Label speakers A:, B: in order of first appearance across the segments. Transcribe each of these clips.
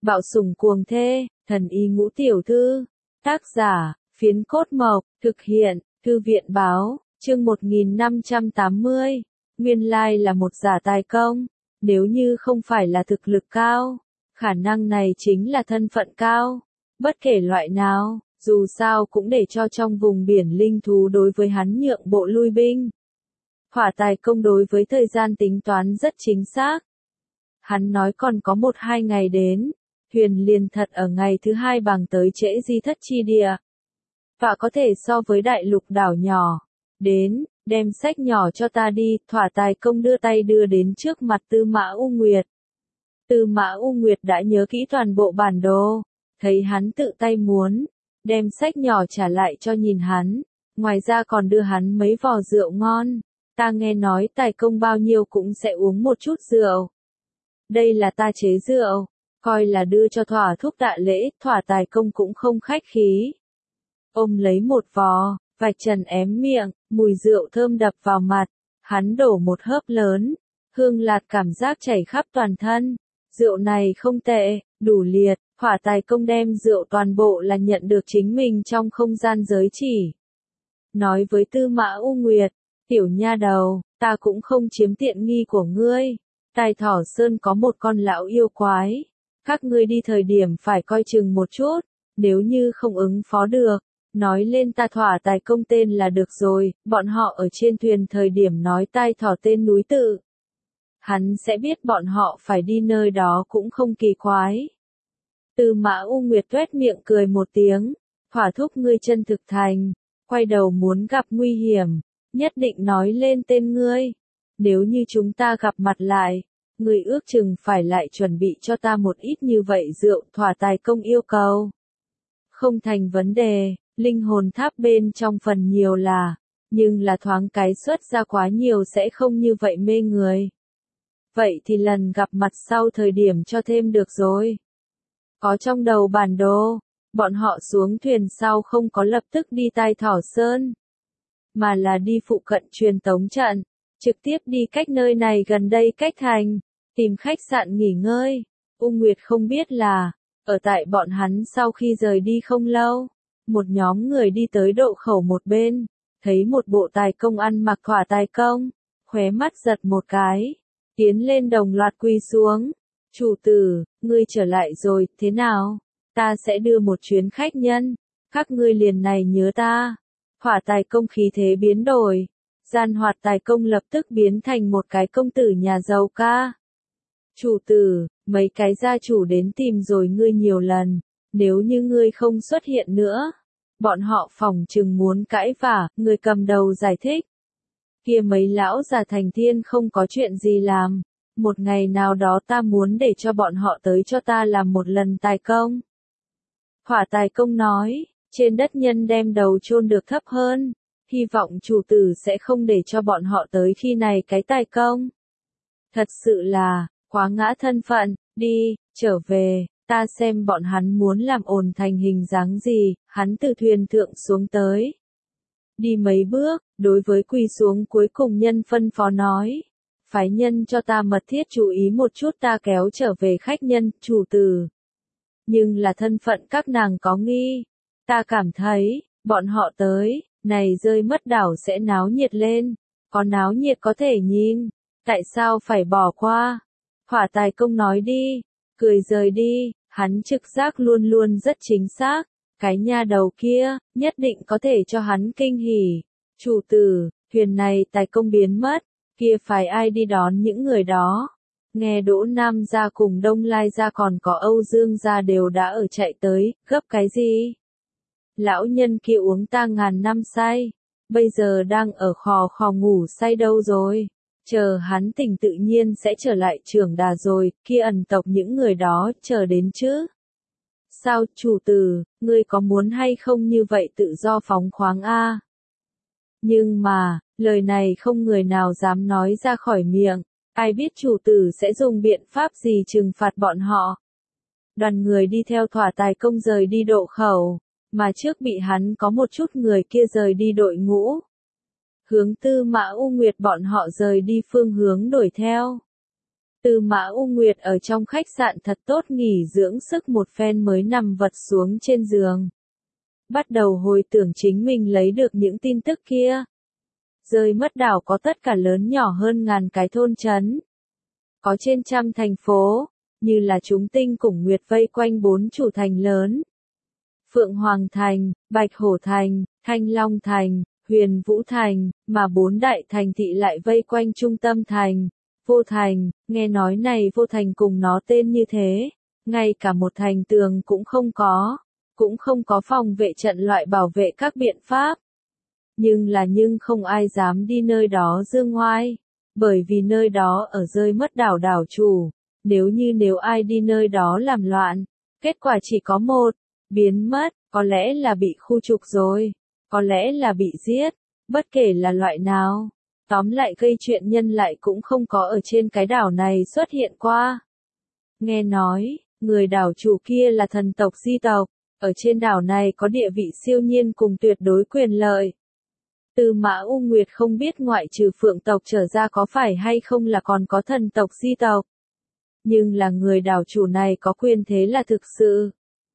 A: Bạo sủng cuồng thê, thần y ngũ tiểu thư. Tác giả, Phiến Cốt Mộc, thực hiện, Thư viện báo, chương 1580. Nguyên lai là một giả tài công, nếu như không phải là thực lực cao, khả năng này chính là thân phận cao. Bất kể loại nào, dù sao cũng để cho trong vùng biển linh thú đối với hắn nhượng bộ lui binh. Hỏa tài công đối với thời gian tính toán rất chính xác. Hắn nói còn có 1-2 ngày đến, thuyền liền thật ở ngày thứ 2 bằng tới trễ di thất chi địa. Và có thể so với đại lục đảo nhỏ. Đến, đem sách nhỏ cho ta đi, Hỏa tài công đưa tay đưa đến trước mặt Tư Mã U Nguyệt. Tư Mã U Nguyệt đã nhớ kỹ toàn bộ bản đồ, thấy hắn tự tay muốn, đem sách nhỏ trả lại cho nhìn hắn, ngoài ra còn đưa hắn mấy vò rượu ngon. Ta nghe nói tài công bao nhiêu cũng sẽ uống một chút rượu. Đây là ta chế rượu, coi là đưa cho Thỏa thúc tạ lễ, Thỏa tài công cũng không khách khí. Ôm lấy một vò, vạch trần ém miệng, mùi rượu thơm đập vào mặt, hắn đổ một hớp lớn, hương lạt cảm giác chảy khắp toàn thân. Rượu này không tệ, đủ liệt, Hỏa tài công đem rượu toàn bộ là nhận được chính mình trong không gian giới chỉ. Nói với Tư Mã U Nguyệt, tiểu nha đầu, ta cũng không chiếm tiện nghi của ngươi. Tài Thỏ Sơn có một con lão yêu quái. Các ngươi đi thời điểm phải coi chừng một chút, nếu như không ứng phó được, nói lên ta Hỏa tài công tên là được rồi, bọn họ ở trên thuyền thời điểm nói Tai Thỏ tên núi tự. Hắn sẽ biết bọn họ phải đi nơi đó cũng không kỳ quái. Tư Mã U Nguyệt tuét miệng cười một tiếng, Hỏa thúc ngươi chân thực thành, quay đầu muốn gặp nguy hiểm, nhất định nói lên tên ngươi. Nếu như chúng ta gặp mặt lại, ngươi ước chừng phải lại chuẩn bị cho ta một ít như vậy rượu, Hỏa tài công yêu cầu. Không thành vấn đề, linh hồn tháp bên trong phần nhiều là, nhưng là thoáng cái xuất ra quá nhiều sẽ không như vậy mê người. Vậy thì lần gặp mặt sau thời điểm cho thêm được rồi. Có trong đầu bản đồ, bọn họ xuống thuyền sau không có lập tức đi Tai Thỏ Sơn, mà là đi phụ cận truyền tống trận, trực tiếp đi cách nơi này gần đây cách thành, tìm khách sạn nghỉ ngơi. U Nguyệt không biết là, ở tại bọn hắn sau khi rời đi không lâu, một nhóm người đi tới độ khẩu một bên, thấy một bộ tài công ăn mặc Hỏa tài công, khóe mắt giật một cái, tiến lên đồng loạt quỳ xuống. Chủ tử, ngươi trở lại rồi, thế nào? Ta sẽ đưa một chuyến khách nhân, các ngươi liền này nhớ ta. Hỏa tài công khí thế biến đổi, gian hoạt tài công lập tức biến thành một cái công tử nhà giàu ca. Chủ tử, mấy cái gia chủ đến tìm rồi ngươi nhiều lần, nếu như ngươi không xuất hiện nữa, bọn họ phỏng chừng muốn cãi vả, người cầm đầu giải thích. Kia mấy lão già thành thiên không có chuyện gì làm, một ngày nào đó ta muốn để cho bọn họ tới cho ta làm một lần tài công. Hỏa tài công nói, trên đất nhân đem đầu chôn được thấp hơn, hy vọng chủ tử sẽ không để cho bọn họ tới khi này cái tài công. Thật sự là, quá ngã thân phận, đi, trở về, ta xem bọn hắn muốn làm ồn thành hình dáng gì, hắn từ thuyền thượng xuống tới. Đi mấy bước, đối với quỳ xuống cuối cùng nhân phân phó nói, phái nhân cho ta mật thiết chú ý một chút ta kéo trở về khách nhân, chủ tử. Nhưng là thân phận các nàng có nghi, ta cảm thấy, bọn họ tới, này rơi mất đảo sẽ náo nhiệt lên, có náo nhiệt có thể nhìn, tại sao phải bỏ qua? Hỏa tài công nói đi, cười rời đi, hắn trực giác luôn luôn rất chính xác, cái nha đầu kia, nhất định có thể cho hắn kinh hỉ. Chủ tử, thuyền này tài công biến mất, kia phải ai đi đón những người đó? Nghe Đỗ Nam gia cùng Đông Lai gia còn có Âu Dương gia đều đã ở chạy tới, gấp cái gì? Lão nhân kia uống ta ngàn năm say, bây giờ đang ở khò khò ngủ say đâu rồi? Chờ hắn tỉnh tự nhiên sẽ trở lại Trưởng Đà rồi, kia ẩn tộc những người đó, chờ đến chứ. Sao, chủ tử, ngươi có muốn hay không như vậy tự do phóng khoáng a? Nhưng mà, lời này không người nào dám nói ra khỏi miệng, ai biết chủ tử sẽ dùng biện pháp gì trừng phạt bọn họ. Đoàn người đi theo Hỏa tài công rời đi độ khẩu, mà trước bị hắn có một chút người kia rời đi đội ngũ. Hướng Tư Mã U Nguyệt bọn họ rời đi phương hướng đuổi theo. Tư Mã U Nguyệt ở trong khách sạn thật tốt nghỉ dưỡng sức một phen mới nằm vật xuống trên giường. Bắt đầu hồi tưởng chính mình lấy được những tin tức kia. Rơi mất đảo có tất cả lớn nhỏ hơn ngàn cái thôn trấn. Có trên trăm thành phố, như là Chúng Tinh cùng Nguyệt vây quanh 4 chủ thành lớn. Phượng Hoàng Thành, Bạch Hổ Thành, Thanh Long Thành, Huyền Vũ Thành, mà 4 đại thành thị lại vây quanh trung tâm thành. Vô Thành, nghe nói này Vô Thành cùng nó tên như thế, ngay cả một thành tường cũng không có phòng vệ trận loại bảo vệ các biện pháp. Nhưng không ai dám đi nơi đó dương ngoai, bởi vì nơi đó ở rơi mất đảo đảo chủ, nếu ai đi nơi đó làm loạn, kết quả chỉ có một, biến mất, có lẽ là bị khu trục rồi, có lẽ là bị giết, bất kể là loại nào. Tóm lại gây chuyện nhân lại cũng không có ở trên cái đảo này xuất hiện qua. Nghe nói, người đảo chủ kia là thần tộc di tộc, ở trên đảo này có địa vị siêu nhiên cùng tuyệt đối quyền lợi. Tư Mã U Nguyệt không biết ngoại trừ phượng tộc trở ra có phải hay không là còn có thần tộc di tộc. Nhưng là người đảo chủ này có quyền thế là thực sự.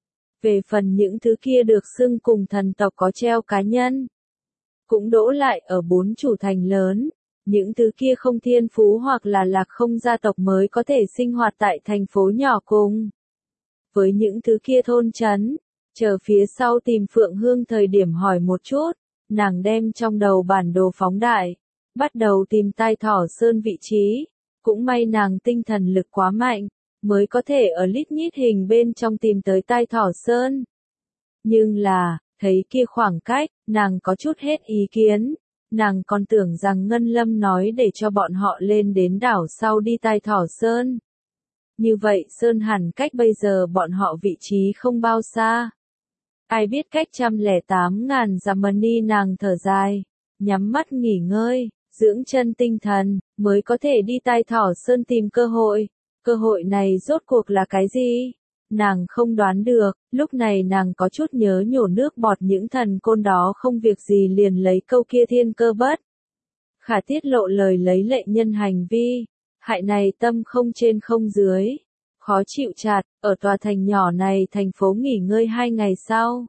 A: Về phần những thứ kia được xưng cùng thần tộc có treo cá nhân, cũng đỗ lại ở 4 chủ thành lớn, những thứ kia không thiên phú hoặc là lạc không gia tộc mới có thể sinh hoạt tại thành phố nhỏ cùng. Với những thứ kia thôn trấn, chờ phía sau tìm Phượng Hương thời điểm hỏi một chút, nàng đem trong đầu bản đồ phóng đại, bắt đầu tìm Tai Thỏ Sơn vị trí, cũng may nàng tinh thần lực quá mạnh, mới có thể ở lít nhít hình bên trong tìm tới Tai Thỏ Sơn. Nhưng là, thấy kia khoảng cách, nàng có chút hết ý kiến, nàng còn tưởng rằng Ngân Lâm nói để cho bọn họ lên đến đảo sau đi Tai Thỏ Sơn. Như vậy Sơn hẳn cách bây giờ bọn họ vị trí không bao xa. Ai biết cách 108.000 dặm ni nàng thở dài, nhắm mắt nghỉ ngơi, dưỡng chân tinh thần, mới có thể đi Tai Thỏ Sơn tìm cơ hội. Cơ hội này rốt cuộc là cái gì? Nàng không đoán được, lúc này nàng có chút nhớ nhổ nước bọt những thần côn đó không việc gì liền lấy câu kia thiên cơ bất khả tiết lộ lời lấy lệ nhân hành vi, hại này tâm không trên không dưới, khó chịu chặt, ở tòa thành nhỏ này thành phố nghỉ ngơi 2 ngày sau.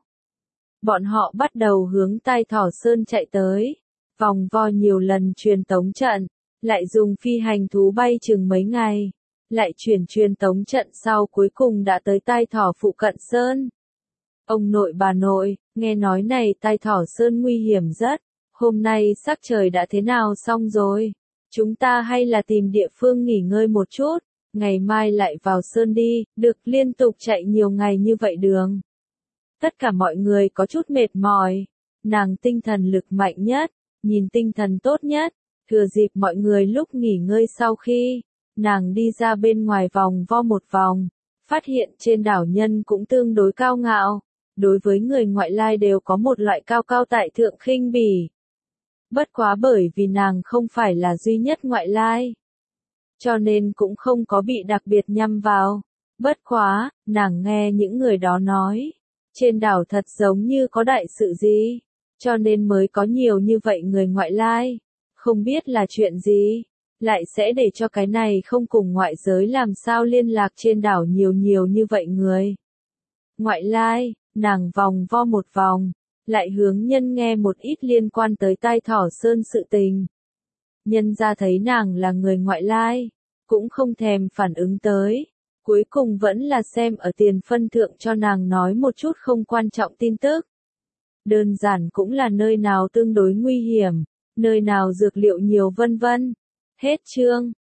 A: Bọn họ bắt đầu hướng Tai Thỏ Sơn chạy tới, vòng vo nhiều lần truyền tống trận, lại dùng phi hành thú bay chừng mấy ngày. Lại truyền tống trận sau cuối cùng đã tới Tai Thỏ phụ cận Sơn. Ông nội bà nội, nghe nói này Tai Thỏ Sơn nguy hiểm rất, hôm nay sắc trời đã thế nào xong rồi, chúng ta hay là tìm địa phương nghỉ ngơi một chút, ngày mai lại vào Sơn đi, được liên tục chạy nhiều ngày như vậy đường. Tất cả mọi người có chút mệt mỏi, nàng tinh thần lực mạnh nhất, nhìn tinh thần tốt nhất, thừa dịp mọi người lúc nghỉ ngơi sau khi nàng đi ra bên ngoài vòng vo một vòng, phát hiện trên đảo nhân cũng tương đối cao ngạo, đối với người ngoại lai đều có một loại cao cao tại thượng khinh bỉ. Bất quá bởi vì nàng không phải là duy nhất ngoại lai, cho nên cũng không có bị đặc biệt nhắm vào. Bất quá, nàng nghe những người đó nói, trên đảo thật giống như có đại sự gì, cho nên mới có nhiều như vậy người ngoại lai, không biết là chuyện gì. Lại sẽ để cho cái này không cùng ngoại giới làm sao liên lạc trên đảo nhiều như vậy người. Ngoại lai, nàng vòng vo một vòng, lại hướng nhân nghe một ít liên quan tới Tai Thỏ Sơn sự tình. Nhân ra thấy nàng là người ngoại lai, cũng không thèm phản ứng tới, cuối cùng vẫn là xem ở tiền phân thượng cho nàng nói một chút không quan trọng tin tức. Đơn giản cũng là nơi nào tương đối nguy hiểm, nơi nào dược liệu nhiều vân vân. Hết chương.